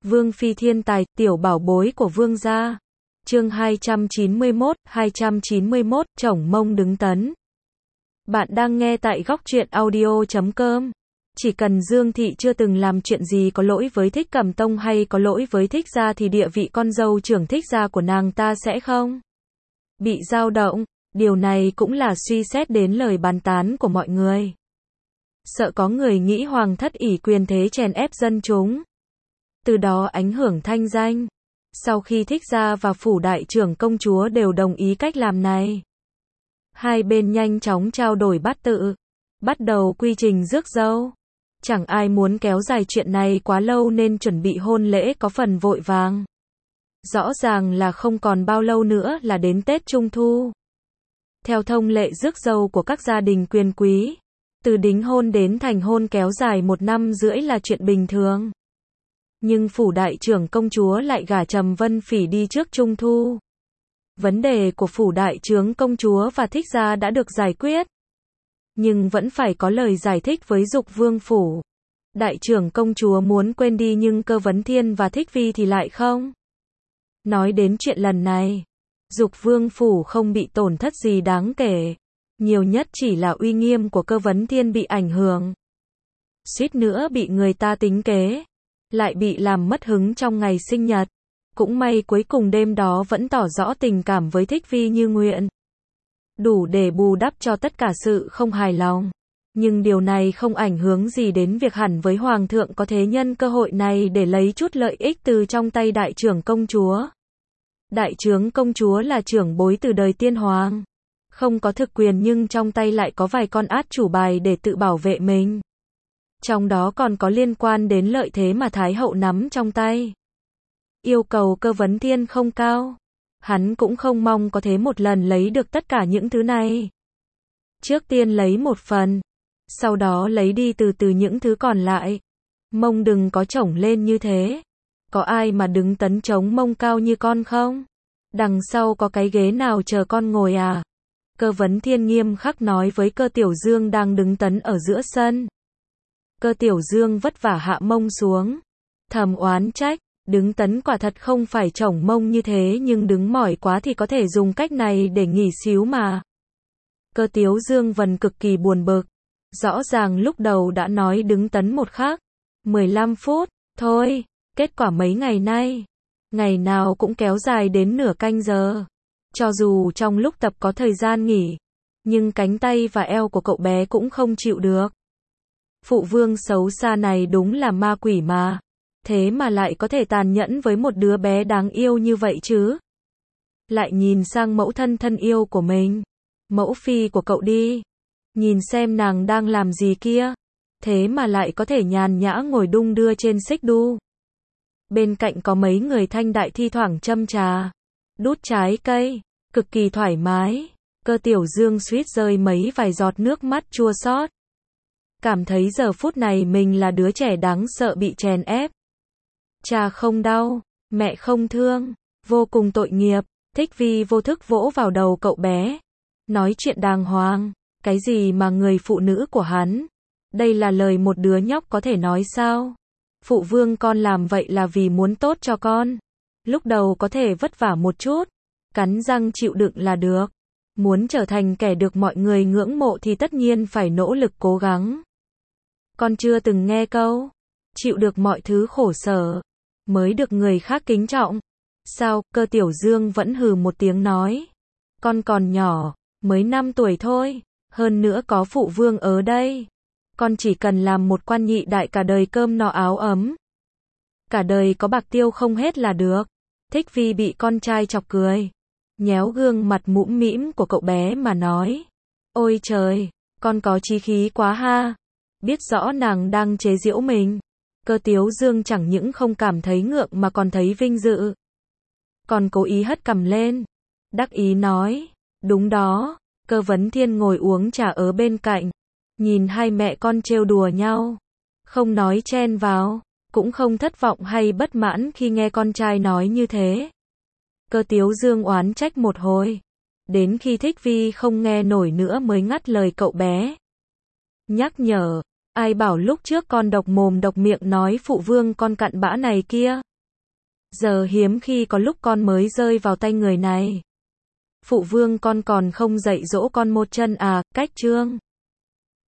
Vương phi thiên tài, tiểu bảo bối của vương gia. Chương 291, chổng mông đứng tấn. Bạn đang nghe tại góc truyện audio.com. Chỉ cần Dương Thị chưa từng làm chuyện gì có lỗi với Thích Cẩm Tông hay có lỗi với Thích gia thì địa vị con dâu trưởng Thích gia của nàng ta sẽ không bị dao động. Điều này cũng là suy xét đến lời bàn tán của mọi người. Sợ có người nghĩ hoàng thất ỷ quyền thế chèn ép dân chúng, từ đó ảnh hưởng thanh danh. Sau khi Thích gia và phủ đại trưởng công chúa đều đồng ý cách làm này, hai bên nhanh chóng trao đổi bát tự, bắt đầu quy trình rước dâu. Chẳng ai muốn kéo dài chuyện này quá lâu nên chuẩn bị hôn lễ có phần vội vàng. Rõ ràng là không còn bao lâu nữa là đến Tết Trung Thu. Theo thông lệ rước dâu của các gia đình quyền quý, từ đính hôn đến thành hôn kéo dài 1 năm rưỡi là chuyện bình thường. Nhưng phủ đại trưởng công chúa lại gả Trầm Vân Phỉ đi trước Trung Thu. Vấn đề của phủ đại trưởng công chúa và Thích gia đã được giải quyết, nhưng vẫn phải có lời giải thích với Dục Vương phủ. Đại trưởng công chúa muốn quên đi nhưng Cơ Vấn Thiên và Thích Vi thì lại không. Nói đến chuyện lần này, Dục Vương phủ không bị tổn thất gì đáng kể, nhiều nhất chỉ là uy nghiêm của Cơ Vấn Thiên bị ảnh hưởng. Suýt nữa bị người ta tính kế, lại bị làm mất hứng trong ngày sinh nhật. Cũng may cuối cùng đêm đó vẫn tỏ rõ tình cảm với Thích Vi như nguyện, đủ để bù đắp cho tất cả sự không hài lòng. Nhưng điều này không ảnh hưởng gì đến việc hẳn với Hoàng thượng có thể nhân cơ hội này để lấy chút lợi ích từ trong tay đại trưởng công chúa. Đại trưởng công chúa là trưởng bối từ đời tiên hoàng, không có thực quyền nhưng trong tay lại có vài con át chủ bài để tự bảo vệ mình. Trong đó còn có liên quan đến lợi thế mà Thái hậu nắm trong tay. Yêu cầu Cơ Vấn Thiên không cao, hắn cũng không mong có thể một lần lấy được tất cả những thứ này. Trước tiên lấy một phần, sau đó lấy đi từ từ những thứ còn lại. Mông đừng có chổng lên như thế. Có ai mà đứng tấn chống mông cao như con không? Đằng sau có cái ghế nào chờ con ngồi à? Cơ Vấn Thiên nghiêm khắc nói với Cơ Tiểu Dương đang đứng tấn ở giữa sân. Cơ Tiểu Dương vất vả hạ mông xuống, thầm oán trách, đứng tấn quả thật không phải chổng mông như thế nhưng đứng mỏi quá thì có thể dùng cách này để nghỉ xíu mà. Cơ Tiểu Dương Vân cực kỳ buồn bực, rõ ràng lúc đầu đã nói đứng tấn 15 phút, thôi, kết quả mấy ngày nay, ngày nào cũng kéo dài đến nửa canh giờ. Cho dù trong lúc tập có thời gian nghỉ, nhưng cánh tay và eo của cậu bé cũng không chịu được. Phụ vương xấu xa này đúng là ma quỷ mà. Thế mà lại có thể tàn nhẫn với một đứa bé đáng yêu như vậy chứ. Lại nhìn sang mẫu thân thân yêu của mình. Mẫu phi của cậu đi. Nhìn xem nàng đang làm gì kia. Thế mà lại có thể nhàn nhã ngồi đung đưa trên xích đu. Bên cạnh có mấy người thanh đại thi thoảng châm trà, đút trái cây, cực kỳ thoải mái. Cơ Tiểu Dương suýt rơi mấy vài giọt nước mắt chua xót. Cảm thấy giờ phút này mình là đứa trẻ đáng sợ bị chèn ép. Cha không đau, mẹ không thương, vô cùng tội nghiệp. Thích Vi vô thức vỗ vào đầu cậu bé. Nói chuyện đàng hoàng, cái gì mà người phụ nữ của hắn. Đây là lời một đứa nhóc có thể nói sao? Phụ vương con làm vậy là vì muốn tốt cho con. Lúc đầu có thể vất vả một chút, cắn răng chịu đựng là được. Muốn trở thành kẻ được mọi người ngưỡng mộ thì tất nhiên phải nỗ lực cố gắng. Con chưa từng nghe câu, chịu được mọi thứ khổ sở, mới được người khác kính trọng. Sao? Cơ Tiểu Dương vẫn hừ một tiếng nói. Con còn nhỏ, mới 5 tuổi thôi, hơn nữa có phụ vương ở đây. Con chỉ cần làm một quan nhị đại cả đời cơm no áo ấm. Cả đời có bạc tiêu không hết là được. Thích Vi bị con trai chọc cười, nhéo gương mặt mũm mĩm của cậu bé mà nói. Ôi trời, con có chí khí quá ha. Biết rõ nàng đang chế giễu mình. Cơ Tiểu Dương chẳng những không cảm thấy ngượng mà còn thấy vinh dự. Còn cố ý hất cằm lên, đắc ý nói. Đúng đó. Cơ Vấn Thiên ngồi uống trà ở bên cạnh, nhìn hai mẹ con trêu đùa nhau, không nói chen vào, cũng không thất vọng hay bất mãn khi nghe con trai nói như thế. Cơ Tiểu Dương oán trách một hồi, đến khi Thích Vi không nghe nổi nữa mới ngắt lời cậu bé. Nhắc nhở, ai bảo lúc trước con độc mồm độc miệng nói phụ vương con cặn bã này kia. Giờ hiếm khi có lúc con mới rơi vào tay người này. Phụ vương con còn không dạy dỗ con một chân à, cách trương.